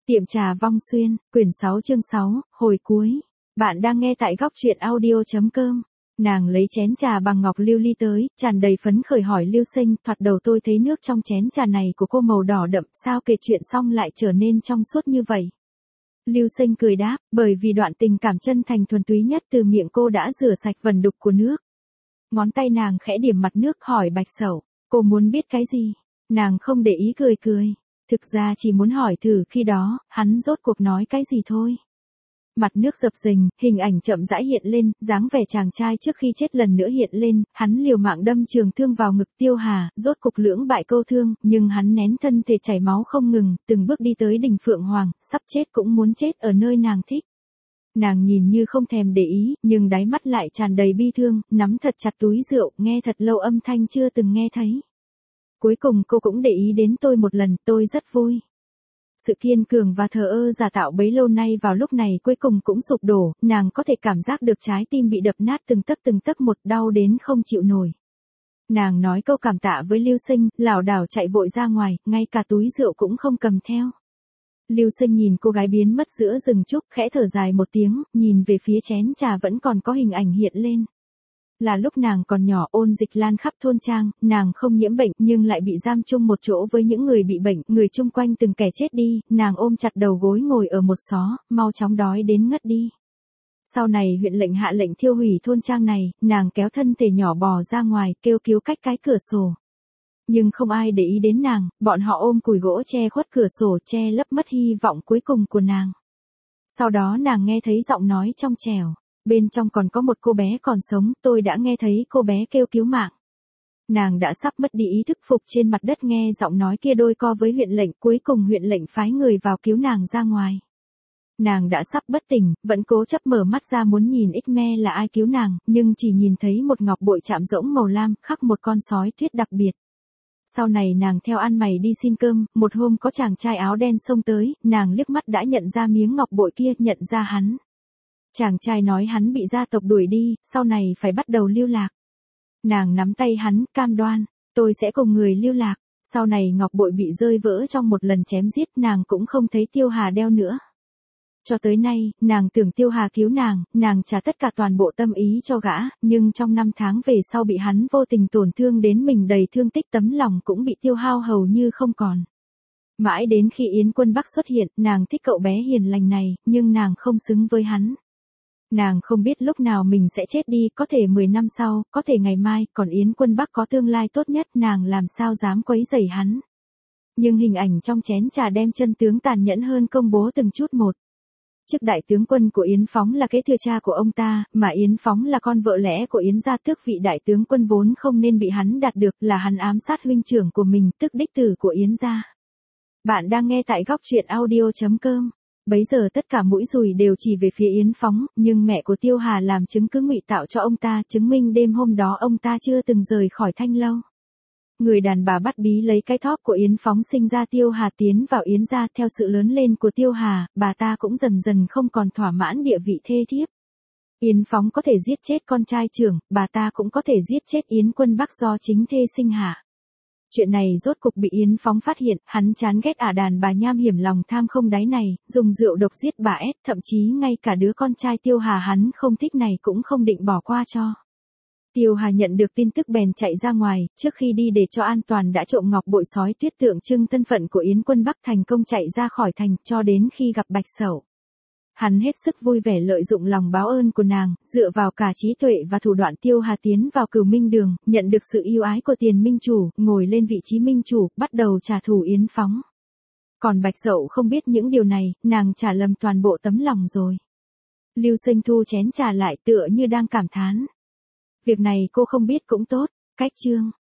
Tiệm trà Vong Xuyên, quyển 6 chương 6, hồi cuối. Bạn đang nghe tại góc truyện audio.com. Nàng lấy chén trà bằng ngọc lưu ly tới, tràn đầy phấn khởi hỏi Lưu Sinh, thoạt đầu tôi thấy nước trong chén trà này của cô màu đỏ đậm, sao kể chuyện xong lại trở nên trong suốt như vậy? Lưu Sinh cười đáp, bởi vì đoạn tình cảm chân thành thuần túy nhất từ miệng cô đã rửa sạch vần đục của nước. Ngón tay nàng khẽ điểm mặt nước hỏi Bạch Sẩu, cô muốn biết cái gì? Nàng không để ý cười cười. Thực ra chỉ muốn hỏi thử khi đó, hắn rốt cuộc nói cái gì thôi. Mặt nước dập dềnh, hình ảnh chậm rãi hiện lên, dáng vẻ chàng trai trước khi chết lần nữa hiện lên, hắn liều mạng đâm trường thương vào ngực Tiêu Hà, rốt cục lưỡng bại câu thương, nhưng hắn nén thân thể chảy máu không ngừng, từng bước đi tới đỉnh Phượng Hoàng, sắp chết cũng muốn chết ở nơi nàng thích. Nàng nhìn như không thèm để ý, nhưng đáy mắt lại tràn đầy bi thương, nắm thật chặt túi rượu, nghe thật lâu âm thanh chưa từng nghe thấy. Cuối cùng cô cũng để ý đến tôi một lần, tôi rất vui. Sự kiên cường và thờ ơ giả tạo bấy lâu nay vào lúc này cuối cùng cũng sụp đổ, nàng có thể cảm giác được trái tim bị đập nát từng tấc một, đau đến không chịu nổi. Nàng nói câu cảm tạ với Lưu Sinh, lảo đảo chạy vội ra ngoài, ngay cả túi rượu cũng không cầm theo. Lưu Sinh nhìn cô gái biến mất giữa rừng trúc, khẽ thở dài một tiếng, nhìn về phía chén trà vẫn còn có hình ảnh hiện lên. Là lúc nàng còn nhỏ, ôn dịch lan khắp thôn trang, nàng không nhiễm bệnh nhưng lại bị giam chung một chỗ với những người bị bệnh, người chung quanh từng kẻ chết đi, nàng ôm chặt đầu gối ngồi ở một xó, mau chóng đói đến ngất đi. Sau này huyện lệnh hạ lệnh thiêu hủy thôn trang này, nàng kéo thân thể nhỏ bò ra ngoài, kêu cứu cách cái cửa sổ. Nhưng không ai để ý đến nàng, bọn họ ôm cùi gỗ che khuất cửa sổ, che lấp mất hy vọng cuối cùng của nàng. Sau đó nàng nghe thấy giọng nói trong trẻo. Bên trong còn có một cô bé còn sống, tôi đã nghe thấy cô bé kêu cứu mạng. Nàng đã sắp mất đi ý thức, phục trên mặt đất nghe giọng nói kia đôi co với huyện lệnh, cuối cùng huyện lệnh phái người vào cứu nàng ra ngoài. Nàng đã sắp bất tỉnh, vẫn cố chấp mở mắt ra muốn nhìn X-me là ai cứu nàng, nhưng chỉ nhìn thấy một ngọc bội chạm rỗng màu lam, khắc một con sói tuyết đặc biệt. Sau này nàng theo ăn mày đi xin cơm, một hôm có chàng trai áo đen xông tới, nàng liếc mắt đã nhận ra miếng ngọc bội kia, nhận ra hắn. Chàng trai nói hắn bị gia tộc đuổi đi, sau này phải bắt đầu lưu lạc. Nàng nắm tay hắn, cam đoan, tôi sẽ cùng người lưu lạc. Sau này ngọc bội bị rơi vỡ trong một lần chém giết, nàng cũng không thấy Tiêu Hà đeo nữa. Cho tới nay, nàng tưởng Tiêu Hà cứu nàng trả tất cả toàn bộ tâm ý cho gã, nhưng trong 5 tháng về sau bị hắn vô tình tổn thương đến mình đầy thương tích, tấm lòng cũng bị tiêu hao hầu như không còn. Mãi đến khi Yến Quân Bắc xuất hiện, nàng thích cậu bé hiền lành này, nhưng nàng không xứng với hắn. Nàng không biết lúc nào mình sẽ chết đi, có thể 10 năm sau, có thể ngày mai, còn Yến Quân Bắc có tương lai tốt nhất, nàng làm sao dám quấy rầy hắn. Nhưng hình ảnh trong chén trà đem chân tướng tàn nhẫn hơn công bố từng chút một. Chức đại tướng quân của Yến Phóng là kế thừa cha của ông ta, mà Yến Phóng là con vợ lẽ của Yến gia, tước vị đại tướng quân vốn không nên bị hắn đạt được, là hắn ám sát huynh trưởng của mình, tức đích tử của Yến gia. Bạn đang nghe tại góc truyện audio.com. Bấy giờ tất cả mũi dùi đều chỉ về phía Yến Phóng, nhưng mẹ của Tiêu Hà làm chứng cứ ngụy tạo cho ông ta, chứng minh đêm hôm đó ông ta chưa từng rời khỏi Thanh Lâu. Người đàn bà bắt bí lấy cái thóp của Yến Phóng sinh ra Tiêu Hà tiến vào Yến gia. Theo sự lớn lên của Tiêu Hà, bà ta cũng dần dần không còn thỏa mãn địa vị thê thiếp. Yến Phóng có thể giết chết con trai trưởng, bà ta cũng có thể giết chết Yến Quân Bắc do chính thê sinh hạ. Chuyện này rốt cục bị Yến Phóng phát hiện, hắn chán ghét đàn bà nham hiểm lòng tham không đáy này, dùng rượu độc giết bà S, thậm chí ngay cả đứa con trai Tiêu Hà hắn không thích này cũng không định bỏ qua cho. Tiêu Hà nhận được tin tức bèn chạy ra ngoài, trước khi đi để cho an toàn đã trộm ngọc bội sói tuyết tượng trưng thân phận của Yến Quân Bắc, thành công chạy ra khỏi thành, cho đến khi gặp Bạch Sẩu. Hắn hết sức vui vẻ lợi dụng lòng báo ơn của nàng, dựa vào cả trí tuệ và thủ đoạn Tiêu Hà tiến vào Cửu Minh Đường, nhận được sự yêu ái của Tiền Minh Chủ, ngồi lên vị trí Minh Chủ, bắt đầu trả thù Yến Phóng. Còn Bạch Sẩu không biết những điều này, nàng trả lầm toàn bộ tấm lòng rồi. Lưu Sinh thu chén trà lại tựa như đang cảm thán. Việc này cô không biết cũng tốt, cách chương.